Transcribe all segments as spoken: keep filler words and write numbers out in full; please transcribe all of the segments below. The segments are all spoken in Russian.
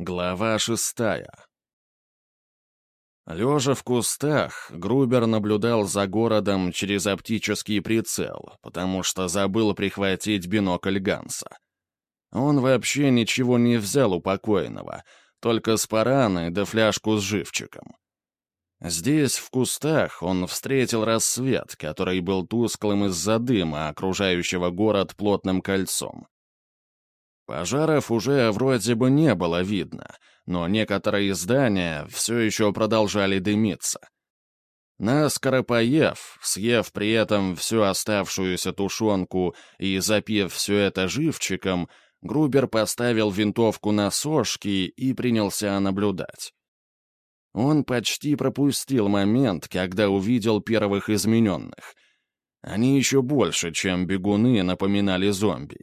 Глава шестая. Лежа в кустах, Грубер наблюдал за городом через оптический прицел, потому что забыл прихватить бинокль Ганса. Он вообще ничего не взял у покойного, только спараны да фляжку с живчиком. Здесь, в кустах, он встретил рассвет, который был тусклым из-за дыма, окружающего город плотным кольцом. Пожаров уже вроде бы не было видно, но некоторые здания все еще продолжали дымиться. Наскоро поев, съев при этом всю оставшуюся тушенку и запив все это живчиком, Грубер поставил винтовку на сошки и принялся наблюдать. Он почти пропустил момент, когда увидел первых измененных. Они еще больше, чем бегуны, напоминали зомби.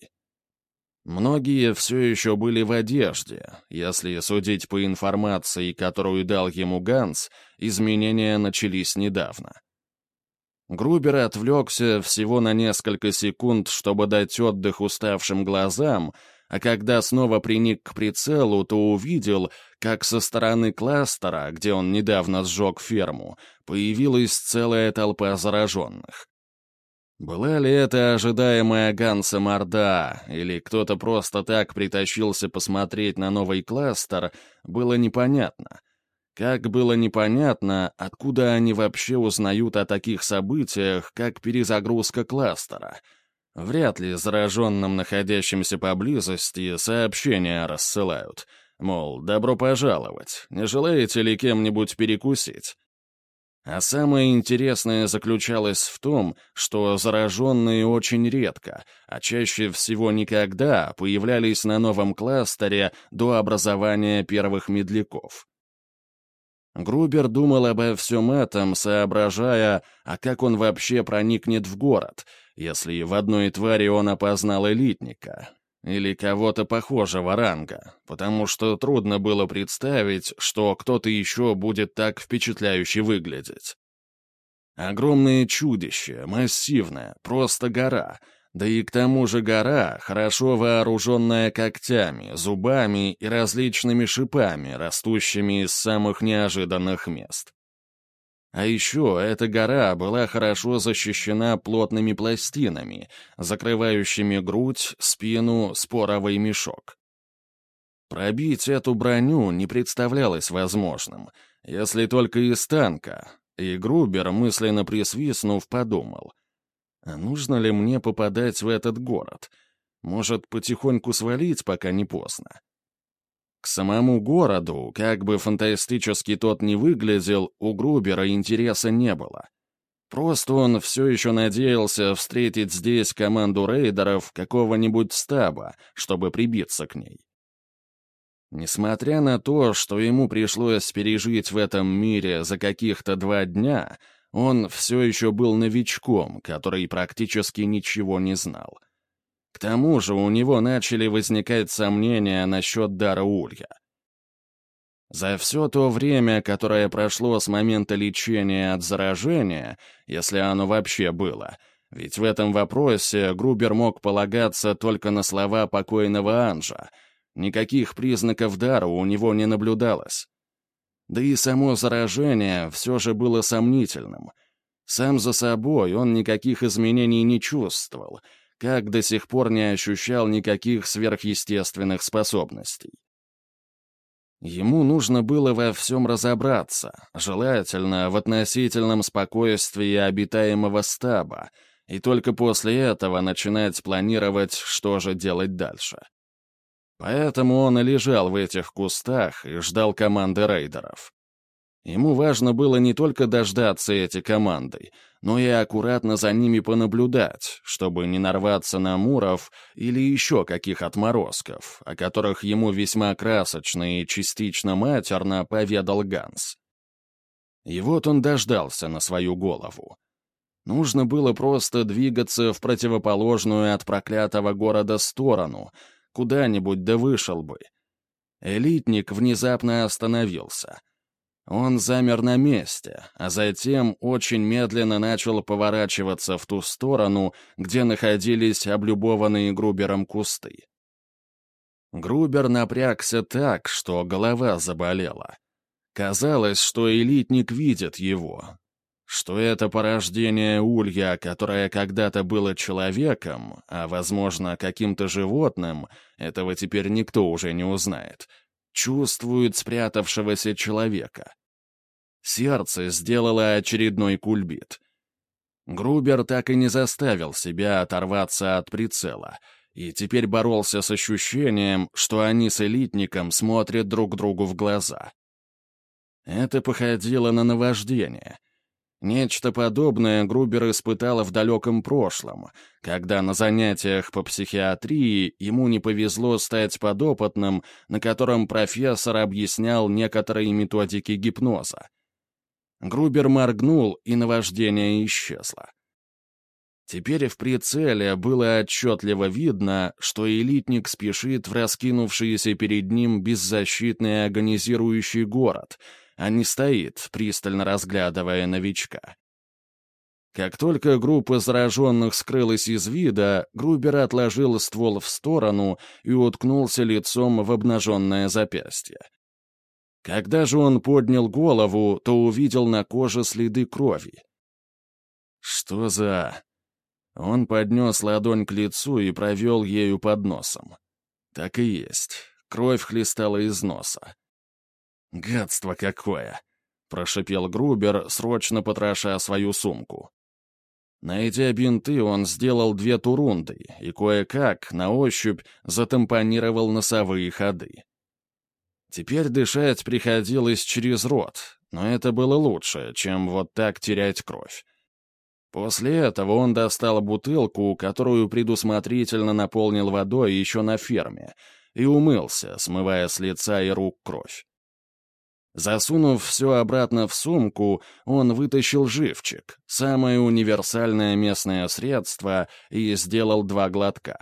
Многие все еще были в одежде. Если судить по информации, которую дал ему Ганс, изменения начались недавно. Грубер отвлекся всего на несколько секунд, чтобы дать отдых уставшим глазам, а когда снова приник к прицелу, то увидел, как со стороны кластера, где он недавно сжег ферму, появилась целая толпа зараженных. Была ли это ожидаемая Ганса морда, или кто-то просто так притащился посмотреть на новый кластер, было непонятно. Как было непонятно, откуда они вообще узнают о таких событиях, как перезагрузка кластера. Вряд ли зараженным, находящимся поблизости, сообщения рассылают. Мол, добро пожаловать, не желаете ли кем-нибудь перекусить? А самое интересное заключалось в том, что зараженные очень редко, а чаще всего никогда появлялись на новом кластере до образования первых медляков. Грубер думал обо всем этом, соображая, а как он вообще проникнет в город, если в одной твари он опознал элитника или кого-то похожего ранга, потому что трудно было представить, что кто-то еще будет так впечатляюще выглядеть. Огромное чудище, массивное, просто гора, да и к тому же гора, хорошо вооруженная когтями, зубами и различными шипами, растущими из самых неожиданных мест. А еще эта гора была хорошо защищена плотными пластинами, закрывающими грудь, спину, споровый мешок. Пробить эту броню не представлялось возможным, если только из танка, и Грубер, мысленно присвистнув, подумал, а нужно ли мне попадать в этот город? Может, потихоньку свалить, пока не поздно? К самому городу, как бы фантастически тот ни выглядел, у Грубера интереса не было. Просто он все еще надеялся встретить здесь команду рейдеров какого-нибудь стаба, чтобы прибиться к ней. Несмотря на то, что ему пришлось пережить в этом мире за каких-то два дня, он все еще был новичком, который практически ничего не знал. К тому же у него начали возникать сомнения насчет дара Улья. За все то время, которое прошло с момента лечения от заражения, если оно вообще было, ведь в этом вопросе Грубер мог полагаться только на слова покойного Анжа, никаких признаков дара у него не наблюдалось. Да и само заражение все же было сомнительным. Сам за собой он никаких изменений не чувствовал, как до сих пор не ощущал никаких сверхъестественных способностей. Ему нужно было во всем разобраться, желательно в относительном спокойствии обитаемого стаба, и только после этого начинать планировать, что же делать дальше. Поэтому он и лежал в этих кустах и ждал команды рейдеров. Ему важно было не только дождаться этой команды, но и аккуратно за ними понаблюдать, чтобы не нарваться на муров или еще каких отморозков, о которых ему весьма красочно и частично матерно поведал Ганс. И вот он дождался на свою голову. Нужно было просто двигаться в противоположную от проклятого города сторону, куда-нибудь да вышел бы. Элитник внезапно остановился. Он замер на месте, а затем очень медленно начал поворачиваться в ту сторону, где находились облюбованные Грубером кусты. Грубер напрягся так, что голова заболела. Казалось, что элитник видит его, что это порождение улья, которое когда-то было человеком, а, возможно, каким-то животным, этого теперь никто уже не узнает, чувствует спрятавшегося человека. Сердце сделало очередной кульбит. Грубер так и не заставил себя оторваться от прицела, и теперь боролся с ощущением, что они с элитником смотрят друг другу в глаза. Это походило на наваждение. Нечто подобное Грубер испытал в далеком прошлом, когда на занятиях по психиатрии ему не повезло стать подопытным, на котором профессор объяснял некоторые методики гипноза. Грубер моргнул, и наваждение исчезло. Теперь в прицеле было отчетливо видно, что элитник спешит в раскинувшийся перед ним беззащитный агонизирующий город, а не стоит, пристально разглядывая новичка. Как только группа зараженных скрылась из вида, Грубер отложил ствол в сторону и уткнулся лицом в обнаженное запястье. Когда же он поднял голову, то увидел на коже следы крови. Что за... Он поднес ладонь к лицу и провел ею под носом. Так и есть. Кровь хлестала из носа. «Гадство какое!» — прошипел Грубер, срочно потроша свою сумку. Найдя бинты, он сделал две турунды и кое-как, на ощупь, затампонировал носовые ходы. Теперь дышать приходилось через рот, но это было лучше, чем вот так терять кровь. После этого он достал бутылку, которую предусмотрительно наполнил водой еще на ферме, и умылся, смывая с лица и рук кровь. Засунув все обратно в сумку, он вытащил живчик, самое универсальное местное средство, и сделал два глотка.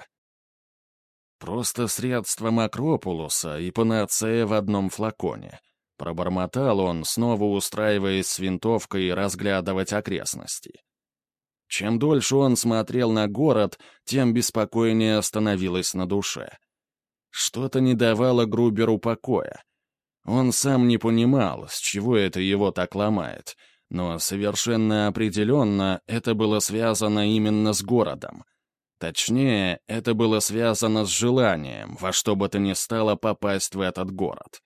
«Просто средство Макропулуса и панацея в одном флаконе», — пробормотал он, снова устраиваясь с винтовкой разглядывать окрестности. Чем дольше он смотрел на город, тем беспокойнее становилось на душе. Что-то не давало Груберу покоя. Он сам не понимал, с чего это его так ломает, но совершенно определенно это было связано именно с городом. Точнее, это было связано с желанием во что бы то ни стало попасть в этот город.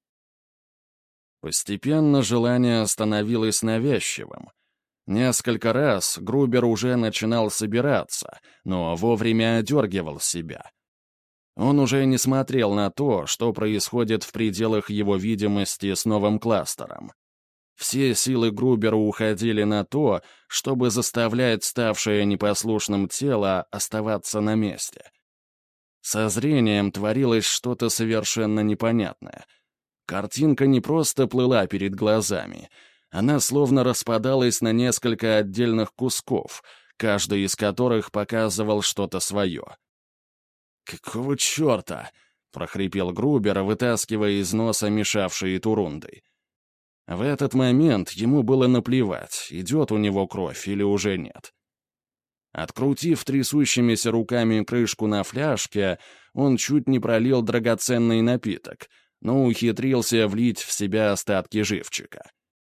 Постепенно желание становилось навязчивым. Несколько раз Грубер уже начинал собираться, но вовремя одергивал себя. Он уже не смотрел на то, что происходит в пределах его видимости с новым кластером. Все силы Грубера уходили на то, чтобы заставлять ставшее непослушным тело оставаться на месте. Со зрением творилось что-то совершенно непонятное. Картинка не просто плыла перед глазами — она словно распадалась на несколько отдельных кусков, каждый из которых показывал что-то свое. «Какого черта?» — прохрипел Грубер, вытаскивая из носа мешавшие турунды. В этот момент ему было наплевать, идет у него кровь или уже нет. Открутив трясущимися руками крышку на фляжке, он чуть не пролил драгоценный напиток, но ухитрился влить в себя остатки живчика.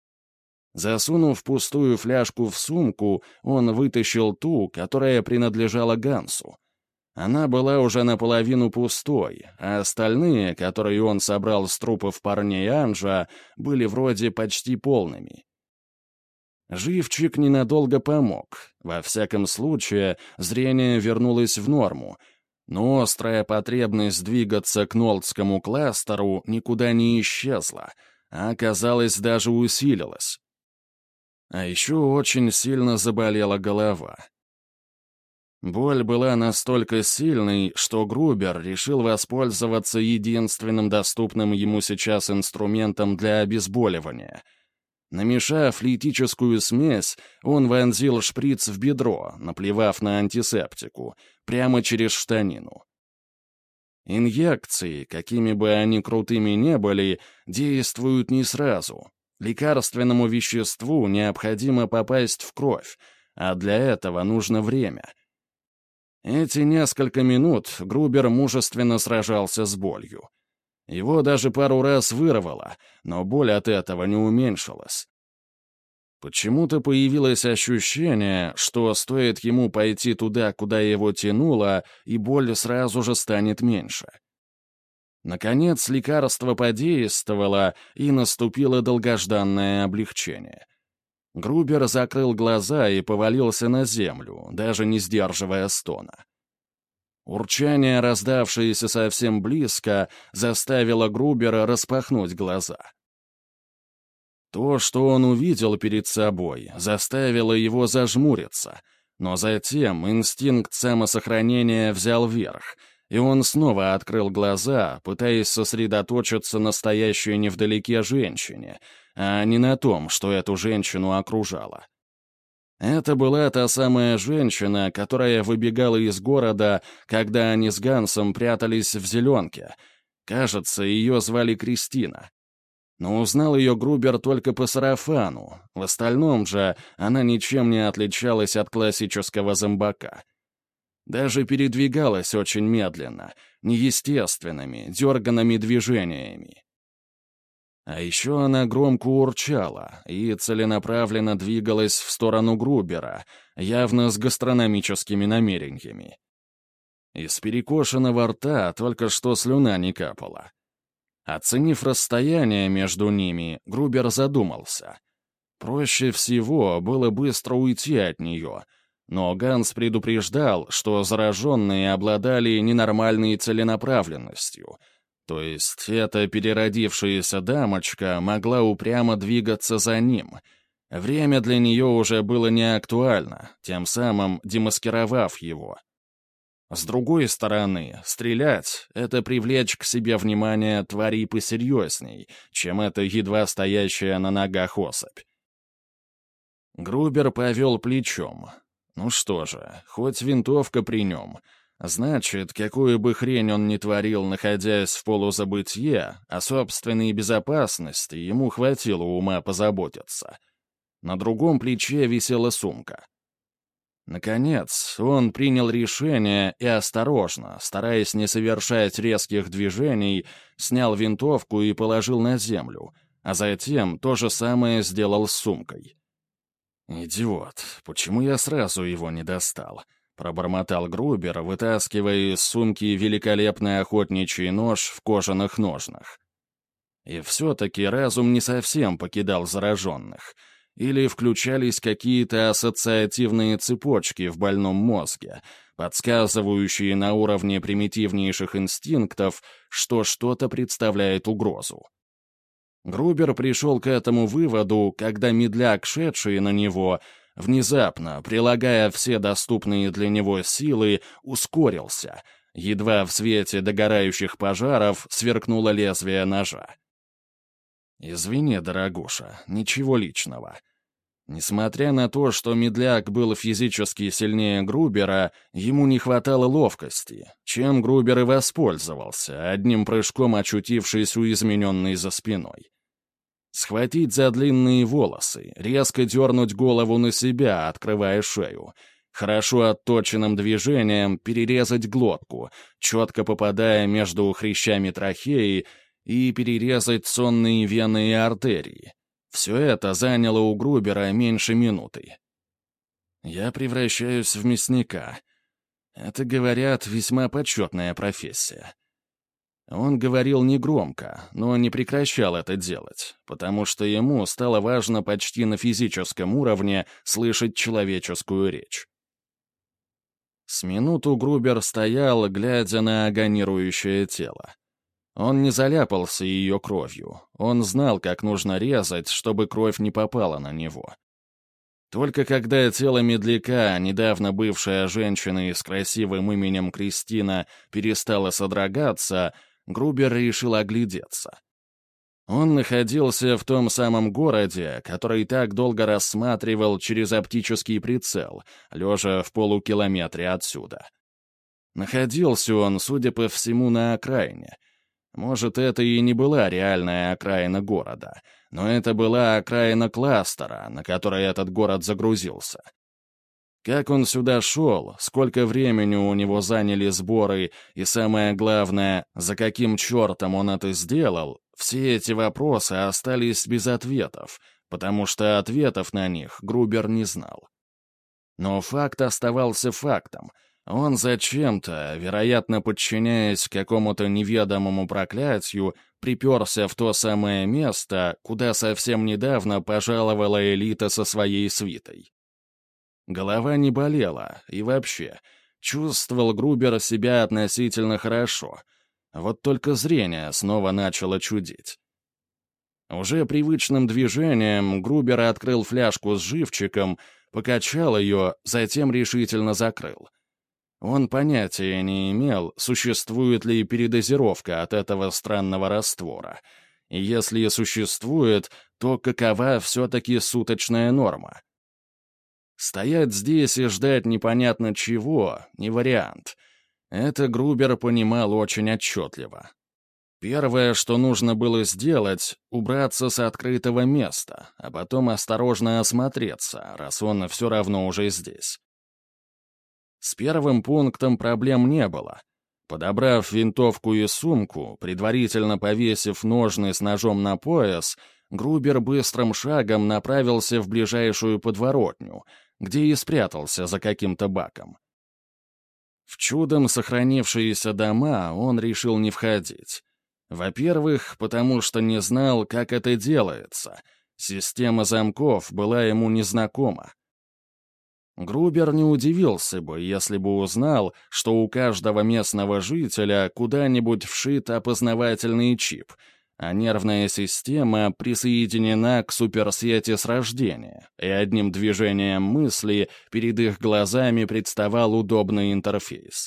Засунув пустую фляжку в сумку, он вытащил ту, которая принадлежала Гансу. Она была уже наполовину пустой, а остальные, которые он собрал с трупов парней Анжа, были вроде почти полными. Живчик ненадолго помог. Во всяком случае, зрение вернулось в норму, но острая потребность двигаться к Нолдскому кластеру никуда не исчезла, а, казалось, даже усилилась. А еще очень сильно заболела голова. Боль была настолько сильной, что Грубер решил воспользоваться единственным доступным ему сейчас инструментом для обезболивания. Намешав литическую смесь, он вонзил шприц в бедро, наплевав на антисептику, прямо через штанину. Инъекции, какими бы они крутыми ни были, действуют не сразу. Лекарственному веществу необходимо попасть в кровь, а для этого нужно время. Эти несколько минут Грубер мужественно сражался с болью. Его даже пару раз вырвало, но боль от этого не уменьшилась. Почему-то появилось ощущение, что стоит ему пойти туда, куда его тянуло, и боль сразу же станет меньше. Наконец, лекарство подействовало, и наступило долгожданное облегчение. Грубер закрыл глаза и повалился на землю, даже не сдерживая стона. Урчание, раздавшееся совсем близко, заставило Грубера распахнуть глаза. То, что он увидел перед собой, заставило его зажмуриться, но затем инстинкт самосохранения взял верх, и он снова открыл глаза, пытаясь сосредоточиться на стоящей невдалеке женщине, а не на том, что эту женщину окружало. Это была та самая женщина, которая выбегала из города, когда они с Гансом прятались в зеленке. Кажется, ее звали Кристина. Но узнал ее Грубер только по сарафану. В остальном же она ничем не отличалась от классического зомбака. Даже передвигалась очень медленно, неестественными, дерганными движениями. А еще она громко урчала и целенаправленно двигалась в сторону Грубера, явно с гастрономическими намерениями. Из перекошенного рта только что слюна не капала. Оценив расстояние между ними, Грубер задумался. Проще всего было быстро уйти от нее, но Ганс предупреждал, что зараженные обладали ненормальной целенаправленностью, то есть эта переродившаяся дамочка могла упрямо двигаться за ним. Время для нее уже было не актуально, тем самым демаскировав его. С другой стороны, стрелять — это привлечь к себе внимание тварей посерьезней, чем эта едва стоящая на ногах особь. Грубер повел плечом. Ну что же, хоть винтовка при нем. Значит, какую бы хрень он ни творил, находясь в полузабытье, о собственной безопасности ему хватило ума позаботиться. На другом плече висела сумка. Наконец, он принял решение и осторожно, стараясь не совершать резких движений, снял винтовку и положил на землю, а затем то же самое сделал с сумкой. «Идиот, почему я сразу его не достал?» — пробормотал Грубер, вытаскивая из сумки великолепный охотничий нож в кожаных ножнах. И все-таки разум не совсем покидал зараженных — или включались какие-то ассоциативные цепочки в больном мозге, подсказывающие на уровне примитивнейших инстинктов, что что-то представляет угрозу. Грубер пришел к этому выводу, когда медляк, шедший на него, внезапно, прилагая все доступные для него силы, ускорился. Едва в свете догорающих пожаров сверкнуло лезвие ножа. «Извини, дорогуша, ничего личного». Несмотря на то, что медляк был физически сильнее Грубера, ему не хватало ловкости, чем Грубер и воспользовался, одним прыжком очутившись у измененной за спиной. Схватить за длинные волосы, резко дернуть голову на себя, открывая шею, хорошо отточенным движением перерезать глотку, четко попадая между хрящами трахеи, и перерезать сонные вены и артерии. Все это заняло у Грубера меньше минуты. Я превращаюсь в мясника. Это, говорят, весьма почетная профессия. Он говорил негромко, но не прекращал это делать, потому что ему стало важно почти на физическом уровне слышать человеческую речь. С минуту Грубер стоял, глядя на агонирующее тело. Он не заляпался ее кровью. Он знал, как нужно резать, чтобы кровь не попала на него. Только когда тело медляка, недавно бывшая женщина с красивым именем Кристина, перестало содрогаться, Грубер решил оглядеться. Он находился в том самом городе, который так долго рассматривал через оптический прицел, лежа в полукилометре отсюда. Находился он, судя по всему, на окраине. Может, это и не была реальная окраина города, но это была окраина кластера, на который этот город загрузился. Как он сюда шел, сколько времени у него заняли сборы, и самое главное, за каким чертом он это сделал, все эти вопросы остались без ответов, потому что ответов на них Грубер не знал. Но факт оставался фактом. Он зачем-то, вероятно, подчиняясь какому-то неведомому проклятию, приперся в то самое место, куда совсем недавно пожаловала элита со своей свитой. Голова не болела, и вообще, чувствовал Грубер себя относительно хорошо. Вот только зрение снова начало чудить. Уже привычным движением Грубер открыл фляжку с живчиком, покачал ее, затем решительно закрыл. Он понятия не имел, существует ли передозировка от этого странного раствора. И если существует, то какова все-таки суточная норма? Стоять здесь и ждать непонятно чего — не вариант. Это Грубер понимал очень отчетливо. Первое, что нужно было сделать — убраться с открытого места, а потом осторожно осмотреться, раз он все равно уже здесь. С первым пунктом проблем не было. Подобрав винтовку и сумку, предварительно повесив ножны с ножом на пояс, Грубер быстрым шагом направился в ближайшую подворотню, где и спрятался за каким-то баком. В чудом сохранившиеся дома он решил не входить. Во-первых, потому что не знал, как это делается. Система замков была ему незнакома. Грубер не удивился бы, если бы узнал, что у каждого местного жителя куда-нибудь вшит опознавательный чип, а нервная система присоединена к суперсети с рождения, и одним движением мысли перед их глазами представал удобный интерфейс.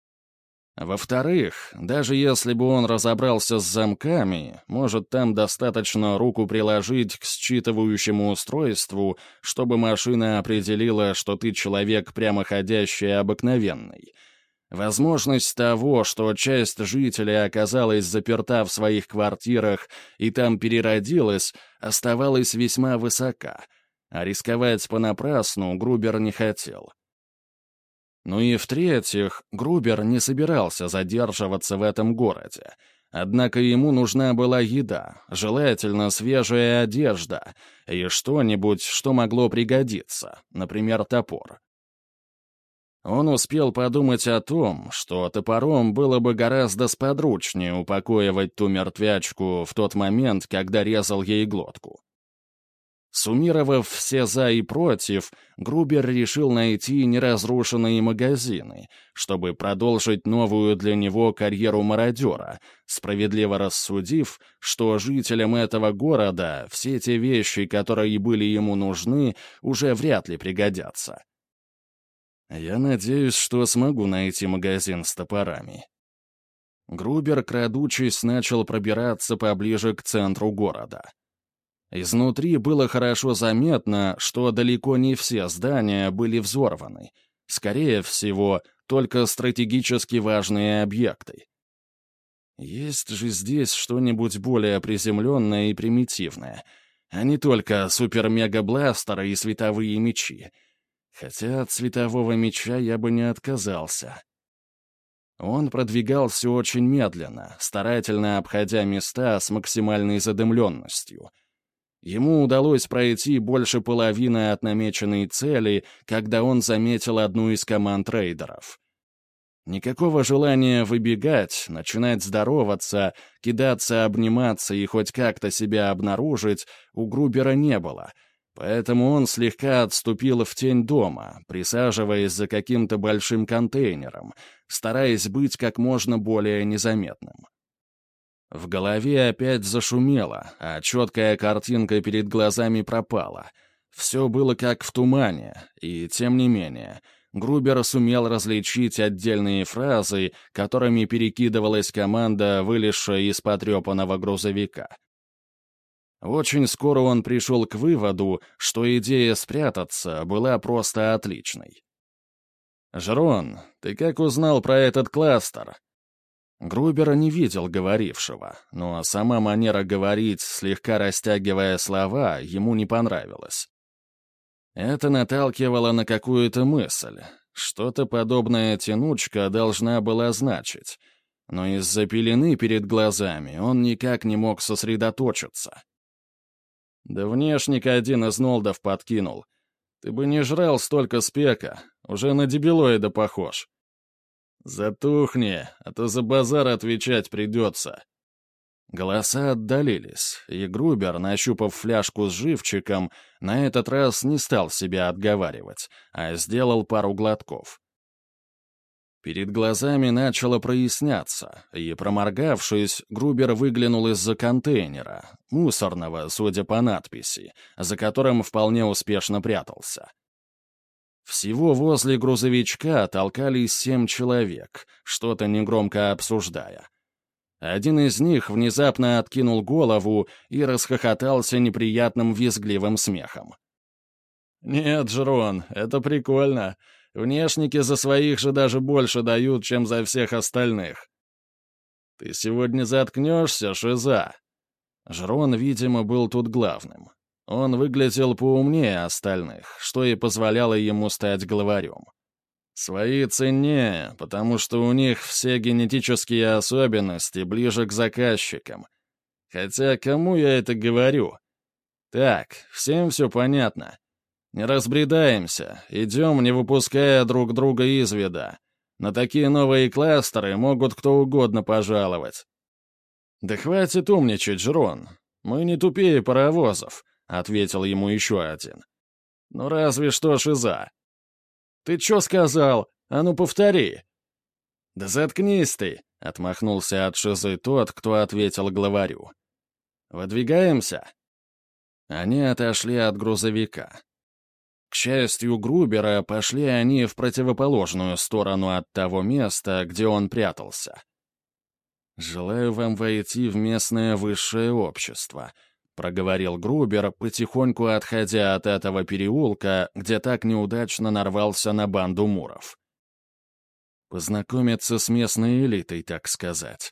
Во-вторых, даже если бы он разобрался с замками, может, там достаточно руку приложить к считывающему устройству, чтобы машина определила, что ты человек прямоходящий обыкновенный. Возможность того, что часть жителей оказалась заперта в своих квартирах и там переродилась, оставалась весьма высока, а рисковать понапрасну Грубер не хотел. Ну и в-третьих, Грубер не собирался задерживаться в этом городе. Однако ему нужна была еда, желательно свежая одежда и что-нибудь, что могло пригодиться, например, топор. Он успел подумать о том, что топором было бы гораздо сподручнее упокоивать ту мертвячку в тот момент, когда резал ей глотку. Суммировав все «за» и «против», Грубер решил найти неразрушенные магазины, чтобы продолжить новую для него карьеру мародера, справедливо рассудив, что жителям этого города все те вещи, которые были ему нужны, уже вряд ли пригодятся. «Я надеюсь, что смогу найти магазин с топорами». Грубер, крадучись, начал пробираться поближе к центру города. Изнутри было хорошо заметно, что далеко не все здания были взорваны. Скорее всего, только стратегически важные объекты. Есть же здесь что-нибудь более приземленное и примитивное, а не только супер-мега-бластеры и световые мечи. Хотя от светового меча я бы не отказался. Он продвигался очень медленно, старательно обходя места с максимальной задымленностью. Ему удалось пройти больше половины от намеченной цели, когда он заметил одну из команд рейдеров. Никакого желания выбегать, начинать здороваться, кидаться, обниматься и хоть как-то себя обнаружить у Грубера не было, поэтому он слегка отступил в тень дома, присаживаясь за каким-то большим контейнером, стараясь быть как можно более незаметным. В голове опять зашумело, а четкая картинка перед глазами пропала. Все было как в тумане, и, тем не менее, Грубер сумел различить отдельные фразы, которыми перекидывалась команда, вылезшая из потрепанного грузовика. Очень скоро он пришел к выводу, что идея спрятаться была просто отличной. «Жерон, ты как узнал про этот кластер?» Грубер не видел говорившего, но сама манера говорить, слегка растягивая слова, ему не понравилась. Это наталкивало на какую-то мысль. Что-то подобная тянучка должна была значить. Но из-за пелены перед глазами он никак не мог сосредоточиться. Да внешник один из нолдов подкинул. Ты бы не жрал столько спека, уже на дебилоида похож. Затухни, а то за базар отвечать придется. Голоса отдалились, и Грубер, нащупав фляжку с живчиком, на этот раз не стал себя отговаривать, а сделал пару глотков. Перед глазами начало проясняться, и, проморгавшись, Грубер выглянул из-за контейнера, мусорного, судя по надписи, за которым вполне успешно прятался. Всего возле грузовичка толкались семь человек, что-то негромко обсуждая. Один из них внезапно откинул голову и расхохотался неприятным визгливым смехом. «Нет, Жрон, это прикольно. Внешники за своих же даже больше дают, чем за всех остальных. Ты сегодня заткнешься, шиза?» Жрон, видимо, был тут главным. Он выглядел поумнее остальных, что и позволяло ему стать главарем. Свои ценнее, потому что у них все генетические особенности ближе к заказчикам. Хотя кому я это говорю? Так, всем все понятно. Не разбредаемся, идем, не выпуская друг друга из вида. На такие новые кластеры могут кто угодно пожаловать. «Да хватит умничать, Жрон. Мы не тупее паровозов», — ответил ему еще один. «Ну разве что шиза». «Ты чё сказал? А ну повтори!» «Да заткнись ты!» — отмахнулся от шизы тот, кто ответил главарю. «Выдвигаемся?» Они отошли от грузовика. К счастью Грубера, пошли они в противоположную сторону от того места, где он прятался. «Желаю вам войти в местное высшее общество», — проговорил Грубер, потихоньку отходя от этого переулка, где так неудачно нарвался на банду муров. Познакомиться с местной элитой, так сказать.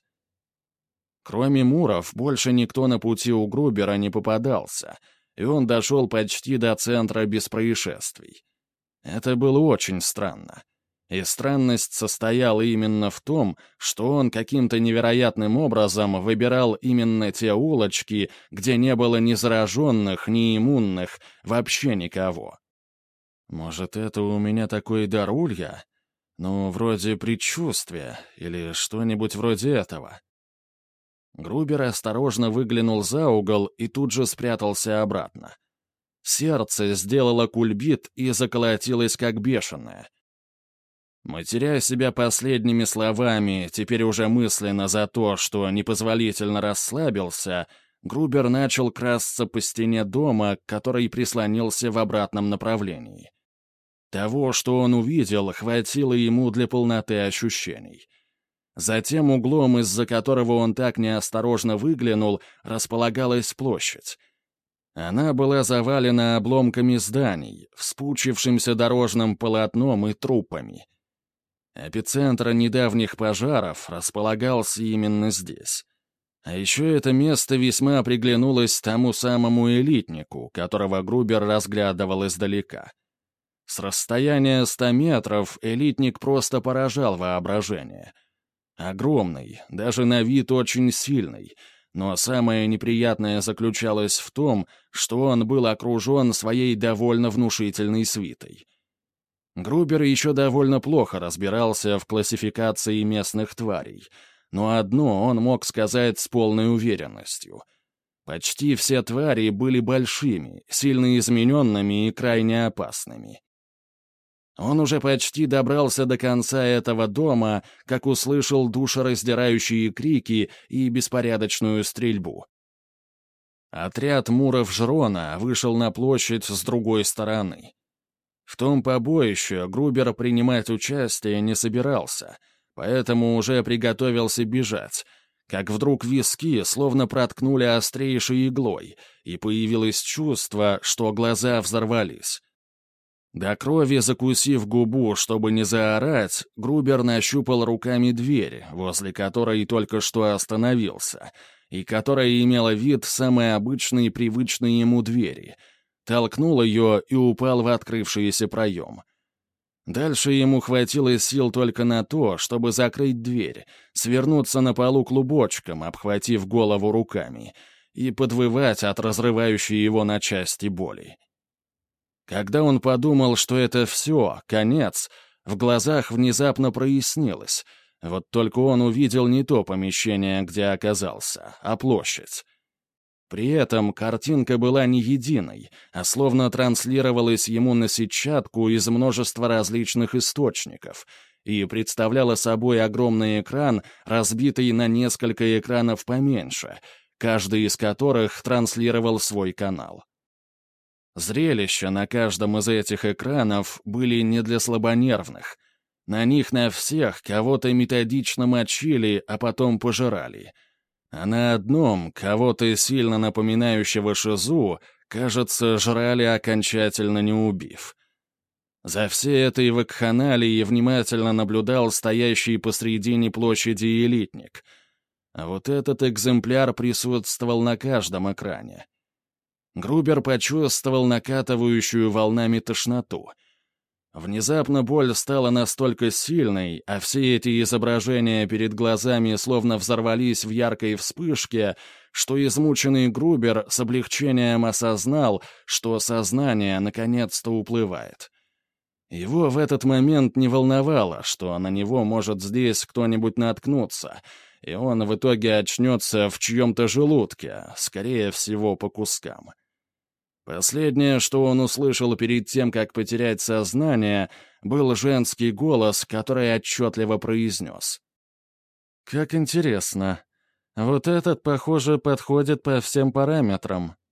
Кроме муров, больше никто на пути у Грубера не попадался, и он дошел почти до центра без происшествий. Это было очень странно. И странность состояла именно в том, что он каким-то невероятным образом выбирал именно те улочки, где не было ни зараженных, ни иммунных, вообще никого. Может, это у меня такой дар улья? Ну, вроде предчувствия, или что-нибудь вроде этого. Грубер осторожно выглянул за угол и тут же спрятался обратно. Сердце сделало кульбит и заколотилось как бешеное. Матеря себя последними словами, теперь уже мысленно за то, что непозволительно расслабился, Грубер начал красться по стене дома, который прислонился в обратном направлении. Того, что он увидел, хватило ему для полноты ощущений. За тем углом, из-за которого он так неосторожно выглянул, располагалась площадь. Она была завалена обломками зданий, вспучившимся дорожным полотном и трупами. Эпицентр недавних пожаров располагался именно здесь. А еще это место весьма приглянулось тому самому элитнику, которого Грубер разглядывал издалека. С расстояния ста метров элитник просто поражал воображение. Огромный, даже на вид очень сильный, но самое неприятное заключалось в том, что он был окружен своей довольно внушительной свитой. Грубер еще довольно плохо разбирался в классификации местных тварей, но одно он мог сказать с полной уверенностью. Почти все твари были большими, сильно измененными и крайне опасными. Он уже почти добрался до конца этого дома, как услышал душераздирающие крики и беспорядочную стрельбу. Отряд муров Жрона вышел на площадь с другой стороны. В том побоище Грубер принимать участие не собирался, поэтому уже приготовился бежать, как вдруг виски словно проткнули острейшей иглой, и появилось чувство, что глаза взорвались. До крови закусив губу, чтобы не заорать, Грубер нащупал руками дверь, возле которой только что остановился, и которая имела вид самой обычной и привычной ему двери. толкнул ее и упал в открывшийся проем. Дальше ему хватило сил только на то, чтобы закрыть дверь, свернуться на полу клубочком, обхватив голову руками, и подвывать от разрывающей его на части боли. Когда он подумал, что это все, конец, в глазах внезапно прояснилось. Вот только он увидел не то помещение, где оказался, а площадь. При этом картинка была не единой, а словно транслировалась ему на сетчатку из множества различных источников и представляла собой огромный экран, разбитый на несколько экранов поменьше, каждый из которых транслировал свой канал. Зрелища на каждом из этих экранов были не для слабонервных. На них на всех кого-то методично мочили, а потом пожирали. А на одном, кого-то сильно напоминающего шизу, кажется, жрали, окончательно не убив. За всей этой вакханалией внимательно наблюдал стоящий посредине площади элитник. А вот этот экземпляр присутствовал на каждом экране. Грубер почувствовал накатывающую волнами тошноту. Внезапно боль стала настолько сильной, а все эти изображения перед глазами словно взорвались в яркой вспышке, что измученный Грубер с облегчением осознал, что сознание наконец-то уплывает. Его в этот момент не волновало, что на него может здесь кто-нибудь наткнуться, и он в итоге очнется в чьем-то желудке, скорее всего, по кускам. Последнее, что он услышал перед тем, как потерять сознание, был женский голос, который отчетливо произнес: «Как интересно. Вот этот, похоже, подходит по всем параметрам».